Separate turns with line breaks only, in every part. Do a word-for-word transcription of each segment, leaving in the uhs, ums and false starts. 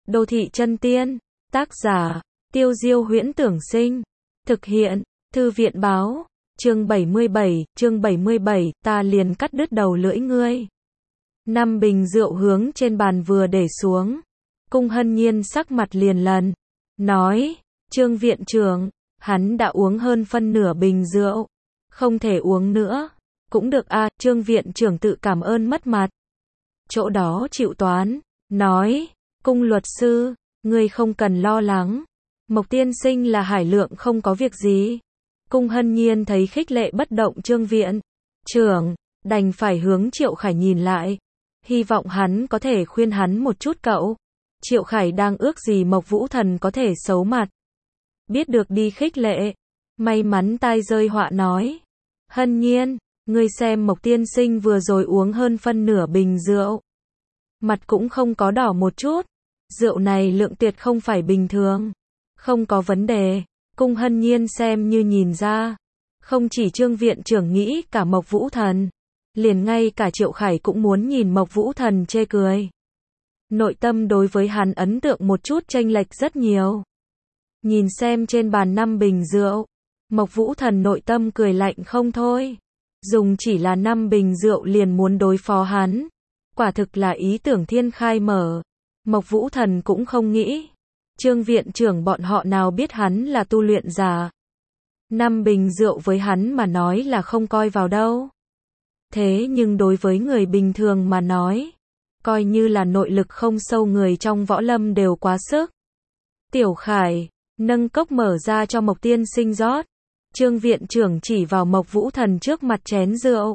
Đô thị chân tiên, tác giả, Tiêu Diêu Huyễn Tưởng Sinh, thực hiện, Thư viện báo, chương bảy mươi bảy, chương bảy mươi bảy, ta liền cắt đứt đầu lưỡi ngươi. Năm bình rượu hướng trên bàn vừa để xuống, Cung Hân Nhiên sắc mặt liền lần, nói, Trương viện trưởng, hắn đã uống hơn phân nửa bình rượu, không thể uống nữa, cũng được a, Trương viện trưởng tự cảm ơn mất mặt. Chỗ đó chịu toán, nói, Cung luật sư, ngươi không cần lo lắng, Mộc tiên sinh là hải lượng không có việc gì. Cung Hân Nhiên thấy khích lệ bất động Trương viện trưởng, đành phải hướng Triệu Khải nhìn lại, hy vọng hắn có thể khuyên hắn một chút cậu. Triệu Khải đang ước gì Mộc Vũ Thần có thể xấu mặt, biết được đi khích lệ, may mắn tai rơi họa nói, Hân Nhiên, ngươi xem Mộc tiên sinh vừa rồi uống hơn phân nửa bình rượu, mặt cũng không có đỏ một chút, rượu này lượng tuyệt không phải bình thường, không có vấn đề. Cung Hân Nhiên xem như nhìn ra, không chỉ Trương viện trưởng nghĩ, cả Mộc Vũ Thần, liền ngay cả Triệu Khải cũng muốn nhìn Mộc Vũ Thần chê cười. Nội tâm đối với hắn ấn tượng một chút chênh lệch rất nhiều. Nhìn xem trên bàn năm bình rượu, Mộc Vũ Thần nội tâm cười lạnh không thôi. Dùng chỉ là năm bình rượu liền muốn đối phó hắn, quả thực là ý tưởng thiên khai mở. Mộc Vũ Thần cũng không nghĩ, Trương viện trưởng bọn họ nào biết hắn là tu luyện giả. Năm bình rượu với hắn mà nói là không coi vào đâu. Thế nhưng đối với người bình thường mà nói, coi như là nội lực không sâu người trong võ lâm đều quá sức. Tiểu Khải, nâng cốc mở ra cho Mộc tiên sinh rót. Trương viện trưởng chỉ vào Mộc Vũ Thần trước mặt chén rượu,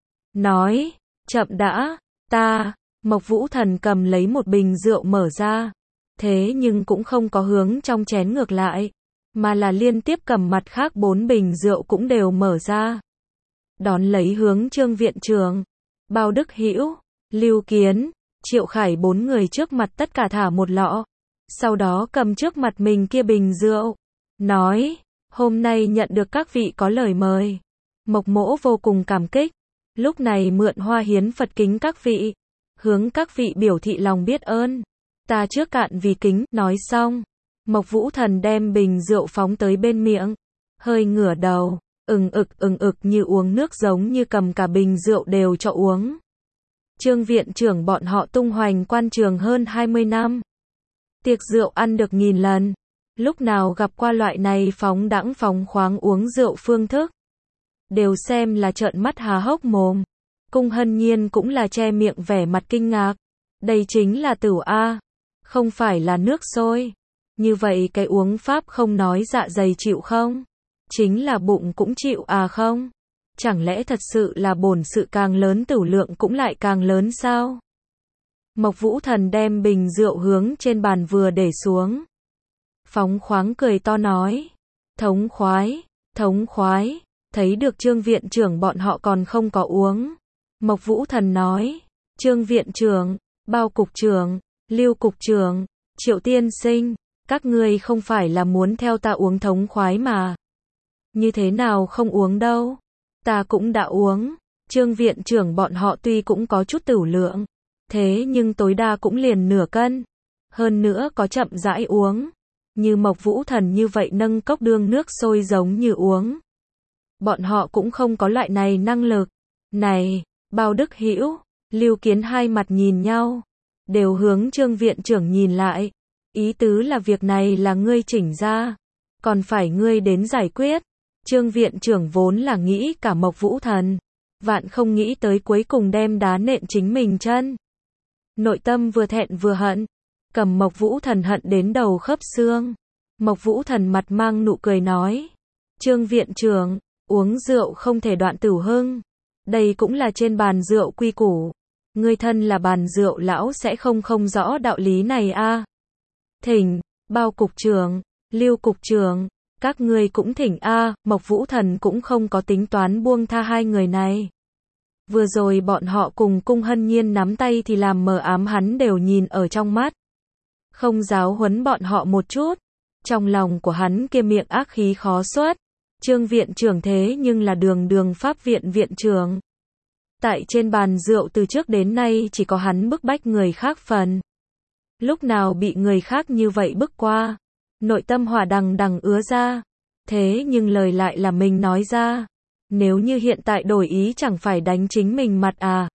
nói, chậm đã, ta. Mộc Vũ Thần cầm lấy một bình rượu mở ra, thế nhưng cũng không có hướng trong chén ngược lại, mà là liên tiếp cầm mặt khác bốn bình rượu cũng đều mở ra. Đón lấy hướng Trương viện trưởng, Bao Đức Hữu, Lưu Kiến, Triệu Khải bốn người trước mặt tất cả thả một lọ, sau đó cầm trước mặt mình kia bình rượu, nói, hôm nay nhận được các vị có lời mời, Mộc mỗ vô cùng cảm kích, lúc này mượn hoa hiến Phật kính các vị, hướng các vị biểu thị lòng biết ơn. Ta trước cạn vì kính, nói xong, Mộc Vũ Thần đem bình rượu phóng tới bên miệng, hơi ngửa đầu, ừng ực ừng ực như uống nước giống như cầm cả bình rượu đều cho uống. Trương viện trưởng bọn họ tung hoành quan trường hơn hai mươi năm. Tiệc rượu ăn được nghìn lần, lúc nào gặp qua loại này phóng đãng phóng khoáng uống rượu phương thức, đều xem là trợn mắt há hốc mồm. Cung Hân Nhiên cũng là che miệng vẻ mặt kinh ngạc, đây chính là tửu A, không phải là nước sôi. Như vậy cái uống pháp không nói dạ dày chịu không? Chính là bụng cũng chịu à không? Chẳng lẽ thật sự là bổn sự càng lớn tửu lượng cũng lại càng lớn sao? Mộc Vũ Thần đem bình rượu hướng trên bàn vừa để xuống, phóng khoáng cười to nói, thống khoái, thống khoái, thấy được Trương viện trưởng bọn họ còn không có uống. Mộc Vũ Thần nói, Trương viện trưởng, Bao cục trưởng, Lưu cục trưởng, Triệu tiên sinh, các ngươi không phải là muốn theo ta uống thống khoái mà. Như thế nào không uống đâu? Ta cũng đã uống. Trương viện trưởng bọn họ tuy cũng có chút tửu lượng, thế nhưng tối đa cũng liền nửa cân. Hơn nữa có chậm rãi uống. Như Mộc Vũ Thần như vậy nâng cốc đương nước sôi giống như uống. Bọn họ cũng không có loại này năng lực. Này, Bao Đức Hữu, Lưu Kiến hai mặt nhìn nhau, đều hướng Trương viện trưởng nhìn lại. Ý tứ là việc này là ngươi chỉnh ra, còn phải ngươi đến giải quyết. Trương viện trưởng vốn là nghĩ cả Mộc Vũ Thần, vạn không nghĩ tới cuối cùng đem đá nện chính mình chân. Nội tâm vừa thẹn vừa hận, cầm Mộc Vũ Thần hận đến đầu khớp xương. Mộc Vũ Thần mặt mang nụ cười nói, Trương viện trưởng, uống rượu không thể đoạn tửu hưng, đây cũng là trên bàn rượu quy củ. Ngươi thân là bàn rượu lão sẽ không không rõ đạo lý này a. À. Thỉnh, Bao cục trưởng, Lưu cục trưởng, các ngươi cũng thỉnh a. À. Mộc Vũ Thần cũng không có tính toán buông tha hai người này. Vừa rồi bọn họ cùng Cung Hân Nhiên nắm tay thì làm mờ ám hắn đều nhìn ở trong mắt. Không giáo huấn bọn họ một chút. Trong lòng của hắn kia miệng ác khí khó xuất. Trương viện trưởng thế nhưng là đường đường pháp viện viện trưởng. Tại trên bàn rượu từ trước đến nay chỉ có hắn bức bách người khác phần. Lúc nào bị người khác như vậy bức qua. Nội tâm hỏa đằng đằng ứa ra. Thế nhưng lời lại là mình nói ra. Nếu như hiện tại đổi ý chẳng phải đánh chính mình mặt à.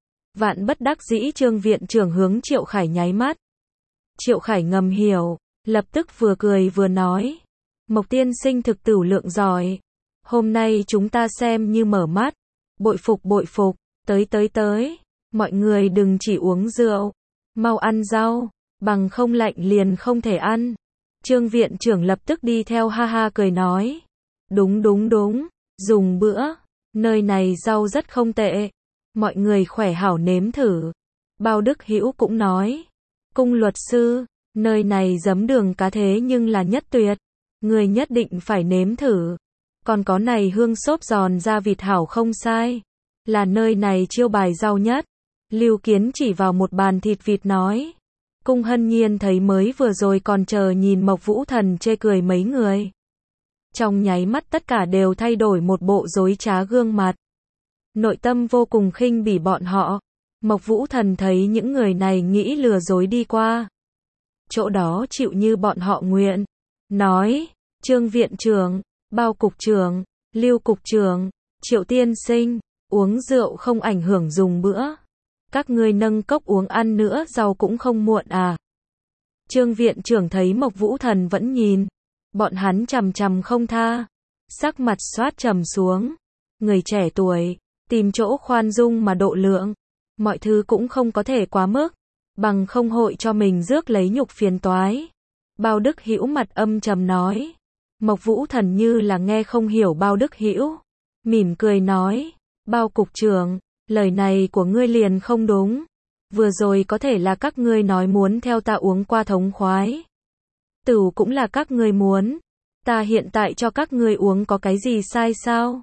Vạn bất đắc dĩ Trương viện trưởng hướng Triệu Khải nháy mắt. Triệu Khải ngầm hiểu, lập tức vừa cười vừa nói. Mộc tiên sinh thực tửu lượng giỏi. Hôm nay chúng ta xem như mở mắt. Bội phục bội phục, tới tới tới. Mọi người đừng chỉ uống rượu. Mau ăn rau, bằng không lạnh liền không thể ăn. Trương viện trưởng lập tức đi theo ha ha cười nói. Đúng đúng đúng, dùng bữa. Nơi này rau rất không tệ. Mọi người khỏe hảo nếm thử. Bao Đức Hữu cũng nói. Cung luật sư, nơi này giấm đường cá thế nhưng là nhất tuyệt. Người nhất định phải nếm thử. Còn có này hương xốp giòn da vịt hảo không sai. Là nơi này chiêu bài rau nhất. Lưu Kiến chỉ vào một bàn thịt vịt nói. Cung Hân Nhiên thấy mới vừa rồi còn chờ nhìn Mộc Vũ Thần chê cười mấy người. Trong nháy mắt tất cả đều thay đổi một bộ dối trá gương mặt. Nội tâm vô cùng khinh bỉ bọn họ. Mộc Vũ Thần thấy những người này nghĩ lừa dối đi qua. Chỗ đó chịu như bọn họ nguyện. Nói, Trương viện trưởng, Bao cục trưởng, Lưu cục trưởng, Triệu tiên sinh, uống rượu không ảnh hưởng dùng bữa. Các ngươi nâng cốc uống ăn nữa rau cũng không muộn à. Trương viện trưởng thấy Mộc Vũ Thần vẫn nhìn. Bọn hắn chằm chằm không tha. Sắc mặt xoát trầm xuống. Người trẻ tuổi, tìm chỗ khoan dung mà độ lượng. Mọi thứ cũng không có thể quá mức. Bằng không hội cho mình rước lấy nhục phiền toái. Bao Đức Hữu mặt âm trầm nói. Mộc Vũ Thần như là nghe không hiểu Bao Đức Hữu. Mỉm cười nói. Bao cục trưởng, lời này của ngươi liền không đúng. Vừa rồi có thể là các ngươi nói muốn theo ta uống qua thống khoái. Tửu cũng là các ngươi muốn. Ta hiện tại cho các ngươi uống có cái gì sai sao?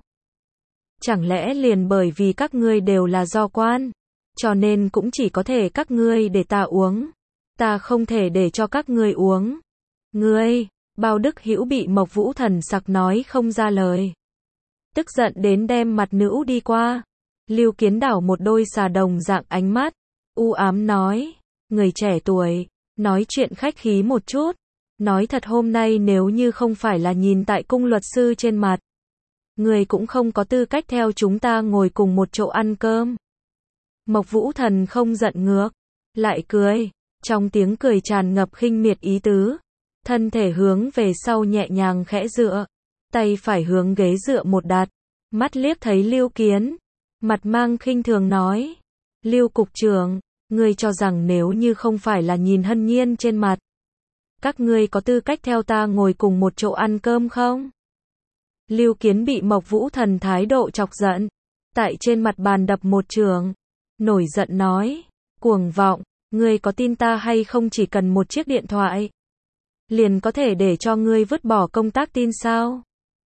Chẳng lẽ liền bởi vì các ngươi đều là do quan, cho nên cũng chỉ có thể các ngươi để ta uống. Ta không thể để cho các ngươi uống. Ngươi, Bao Đức Hữu bị Mộc Vũ Thần sặc nói không ra lời. Tức giận đến đem mặt nữ đi qua. Lưu Kiến đảo một đôi xà đồng dạng ánh mắt. U ám nói. Người trẻ tuổi, nói chuyện khách khí một chút. Nói thật hôm nay nếu như không phải là nhìn tại cung luật sư trên mặt. Người cũng không có tư cách theo chúng ta ngồi cùng một chỗ ăn cơm. Mộc Vũ Thần không giận ngược. Lại cười. Trong tiếng cười tràn ngập khinh miệt ý tứ. Thân thể hướng về sau nhẹ nhàng khẽ dựa. Tay phải hướng ghế dựa một đặt. Mắt liếc thấy Lưu Kiến. Mặt mang khinh thường nói. Lưu cục trưởng, ngươi cho rằng nếu như không phải là nhìn Hân Nhiên trên mặt. Các ngươi có tư cách theo ta ngồi cùng một chỗ ăn cơm không? Lưu Kiến bị Mộc Vũ Thần thái độ chọc giận. Tại trên mặt bàn đập một trường. Nổi giận nói. Cuồng vọng, ngươi có tin ta hay không chỉ cần một chiếc điện thoại. Liền có thể để cho ngươi vứt bỏ công tác tin sao?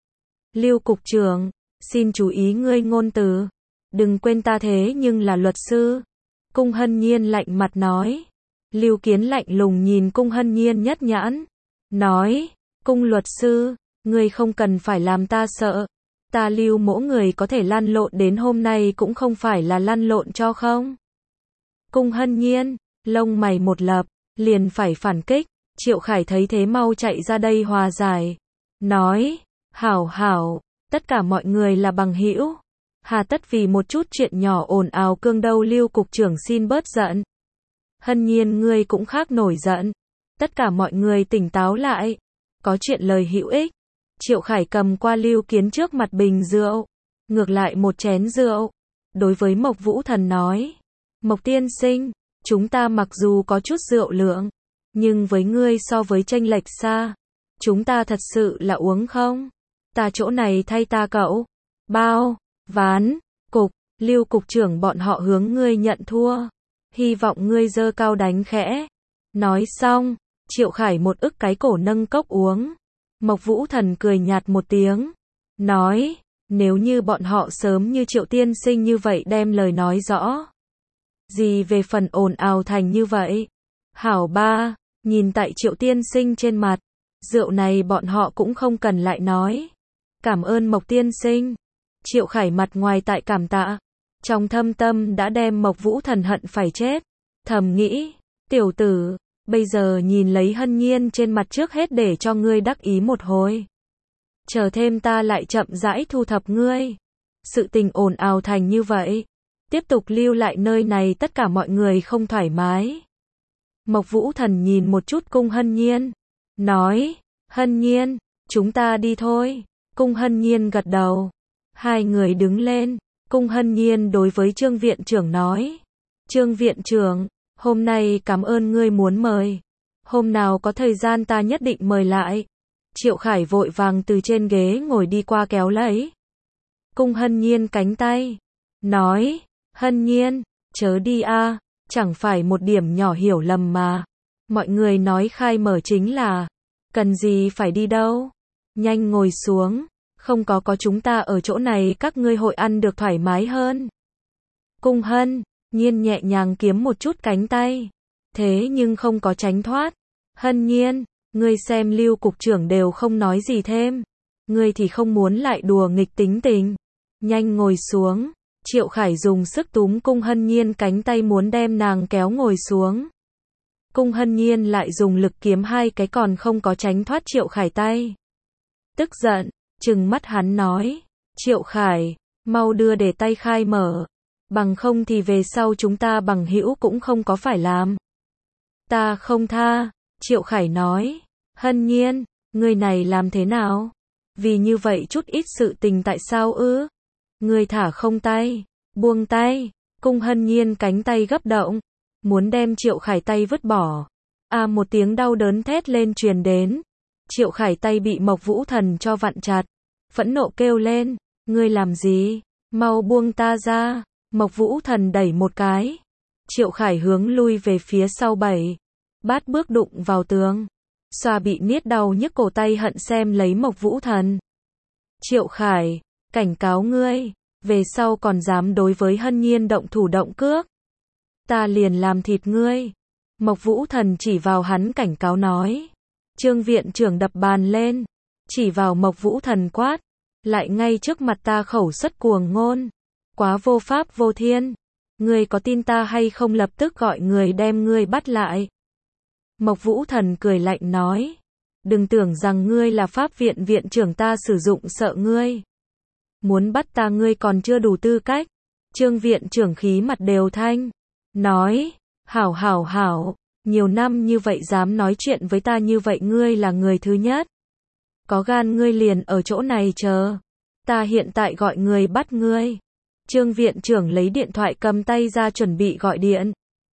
Lưu cục trưởng, xin chú ý ngươi ngôn từ. Đừng quên ta thế nhưng là luật sư. Cung Hân Nhiên lạnh mặt nói. Lưu Kiến lạnh lùng nhìn Cung Hân Nhiên nhất nhãn. Nói, Cung luật sư, ngươi không cần phải làm ta sợ. Ta Lưu mỗi người có thể lăn lộn đến hôm nay cũng không phải là lăn lộn cho không? Cung Hân Nhiên, lông mày một lập, liền phải phản kích. Triệu Khải thấy thế mau chạy ra đây hòa giải. Nói, hảo hảo, tất cả mọi người là bằng hữu. Hà tất vì một chút chuyện nhỏ ồn ào cương đâu. Lưu cục trưởng xin bớt giận. Hân Nhiên ngươi cũng khác nổi giận. Tất cả mọi người tỉnh táo lại. Có chuyện lời hữu ích. Triệu Khải cầm qua Lưu Kiến trước mặt bình rượu. Ngược lại một chén rượu. Đối với Mộc Vũ Thần nói. Mộc tiên sinh, chúng ta mặc dù có chút rượu lượng. Nhưng với ngươi so với chênh lệch xa. Chúng ta thật sự là uống không? Ta chỗ này thay ta cậu. Bao, ván, cục, Lưu cục trưởng bọn họ hướng ngươi nhận thua. Hy vọng ngươi giơ cao đánh khẽ. Nói xong, Triệu Khải một ức cái cổ nâng cốc uống. Mộc Vũ Thần cười nhạt một tiếng. Nói, nếu như bọn họ sớm như Triệu tiên sinh như vậy đem lời nói rõ. Gì về phần ồn ào thành như vậy? Hảo ba, nhìn tại Triệu tiên sinh trên mặt. Rượu này bọn họ cũng không cần lại nói. Cảm ơn Mộc tiên sinh. Triệu Khải mặt ngoài tại cảm tạ. Trong thâm tâm đã đem Mộc Vũ Thần hận phải chết. Thầm nghĩ, tiểu tử, Bây giờ nhìn lấy Hân Nhiên trên mặt trước hết để cho ngươi đắc ý một hồi. Chờ thêm ta lại chậm rãi thu thập ngươi. Sự tình ồn ào thành như vậy. Tiếp tục lưu lại nơi này tất cả mọi người không thoải mái. Mộc Vũ Thần nhìn một chút Cung Hân Nhiên. Nói, Hân Nhiên, chúng ta đi thôi. Cung Hân Nhiên gật đầu. Hai người đứng lên. Cung Hân Nhiên đối với Trương viện trưởng nói. Trương viện trưởng, hôm nay cảm ơn ngươi muốn mời. Hôm nào có thời gian ta nhất định mời lại. Triệu Khải vội vàng từ trên ghế ngồi đi qua kéo lấy Cung Hân Nhiên cánh tay. Nói, Hân Nhiên, chớ đi a, chẳng phải một điểm nhỏ hiểu lầm mà. Mọi người nói khai mở chính là, cần gì phải đi đâu. Nhanh ngồi xuống, không có có chúng ta ở chỗ này các ngươi hội ăn được thoải mái hơn. Cung Hân Nhiên nhẹ nhàng kiếm một chút cánh tay. Thế nhưng không có tránh thoát. Hân Nhiên, ngươi xem Lưu cục trưởng đều không nói gì thêm. Ngươi thì không muốn lại đùa nghịch tính tình. Nhanh ngồi xuống. Triệu Khải dùng sức túm Cung Hân Nhiên cánh tay muốn đem nàng kéo ngồi xuống. Cung Hân Nhiên lại dùng lực kiếm hai cái còn không có tránh thoát Triệu Khải tay. Tức giận, trừng mắt hắn nói. Triệu Khải, mau đưa để tay khai mở. Bằng không thì về sau chúng ta bằng hữu cũng không có phải làm. Ta không tha, Triệu Khải nói. Hân Nhiên, ngươi này làm thế nào? Vì như vậy chút ít sự tình tại sao ư? Ngươi thả không tay, buông tay. Cung Hân Nhiên cánh tay gấp động, muốn đem Triệu Khải tay vứt bỏ. À một tiếng đau đớn thét lên truyền đến. Triệu Khải tay bị Mộc Vũ Thần cho vặn chặt. Phẫn nộ kêu lên, ngươi làm gì? Mau buông ta ra. Mộc Vũ Thần đẩy một cái. Triệu Khải hướng lui về phía sau bảy. Bát bước đụng vào tường. Xoa bị niết đau nhức cổ tay hận xem lấy Mộc Vũ Thần. Triệu Khải, cảnh cáo ngươi, về sau còn dám đối với Hân Nhiên động thủ động cước. Ta liền làm thịt ngươi. Mộc Vũ Thần chỉ vào hắn cảnh cáo nói. Trương viện trưởng đập bàn lên. Chỉ vào Mộc Vũ Thần quát. Lại ngay trước mặt ta khẩu xuất cuồng ngôn. Quá vô pháp vô thiên. Ngươi có tin ta hay không lập tức gọi người đem ngươi bắt lại. Mộc Vũ Thần cười lạnh nói. Đừng tưởng rằng ngươi là pháp viện viện trưởng ta sử dụng sợ ngươi. Muốn bắt ta ngươi còn chưa đủ tư cách. Trương viện trưởng khí mặt đều thanh. Nói, hảo hảo hảo, nhiều năm như vậy dám nói chuyện với ta như vậy ngươi là người thứ nhất. Có gan ngươi liền ở chỗ này chờ. Ta hiện tại gọi người bắt ngươi. Trương viện trưởng lấy điện thoại cầm tay ra chuẩn bị gọi điện.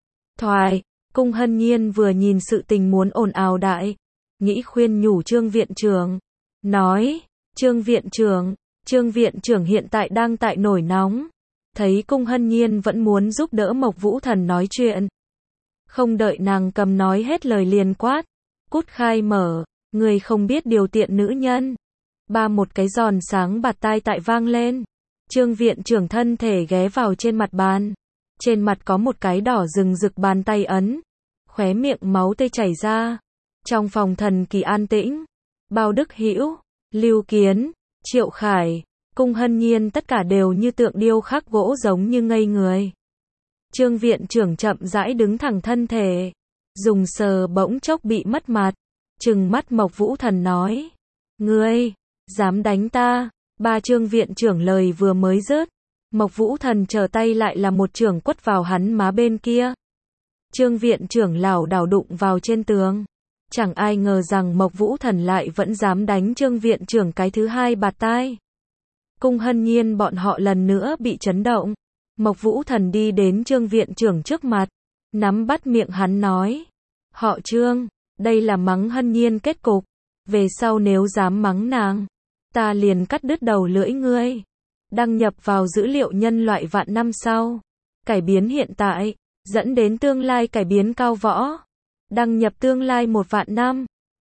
Thoại, Cung Hân Nhiên vừa nhìn sự tình muốn ồn ào đại. Nghĩ khuyên nhủ Trương viện trưởng. Nói, Trương viện trưởng, Trương viện trưởng hiện tại đang tại nổi nóng. Thấy Cung Hân Nhiên vẫn muốn giúp đỡ Mộc Vũ Thần nói chuyện. Không đợi nàng cầm nói hết lời liền quát. Cút khai mở, người không biết điều tiện nữ nhân. Ba một cái giòn sáng bạt tai tại vang lên. Trương viện trưởng thân thể ghé vào trên mặt bàn. Trên mặt có một cái đỏ rừng rực bàn tay ấn. Khóe miệng máu tươi chảy ra. Trong phòng thần kỳ an tĩnh. Bao Đức Hữu, Lưu Kiến, Triệu Khải, Cung Hân Nhiên tất cả đều như tượng điêu khắc gỗ giống như ngây người. Trương viện trưởng chậm rãi đứng thẳng thân thể. Dùng sờ bỗng chốc bị mất mặt. Trừng mắt Mộc Vũ Thần nói. Ngươi, dám đánh ta. Ba Trương viện trưởng lời vừa mới dứt. Mộc Vũ Thần trở tay lại là một chưởng quất vào hắn má bên kia. Trương viện trưởng lảo đảo đụng vào trên tường. Chẳng ai ngờ rằng Mộc Vũ Thần lại vẫn dám đánh Trương viện trưởng cái thứ hai bạt tai. Cung Hân Nhiên bọn họ lần nữa bị chấn động. Mộc Vũ Thần đi đến Trương viện trưởng trước mặt. Nắm bắt miệng hắn nói. Họ Trương, đây là mắng Hân Nhiên kết cục. Về sau nếu dám mắng nàng, ta liền cắt đứt đầu lưỡi ngươi. Đăng nhập vào dữ liệu nhân loại vạn năm sau. Cải biến hiện tại, dẫn đến tương lai cải biến cao võ. Đăng nhập tương lai một vạn năm.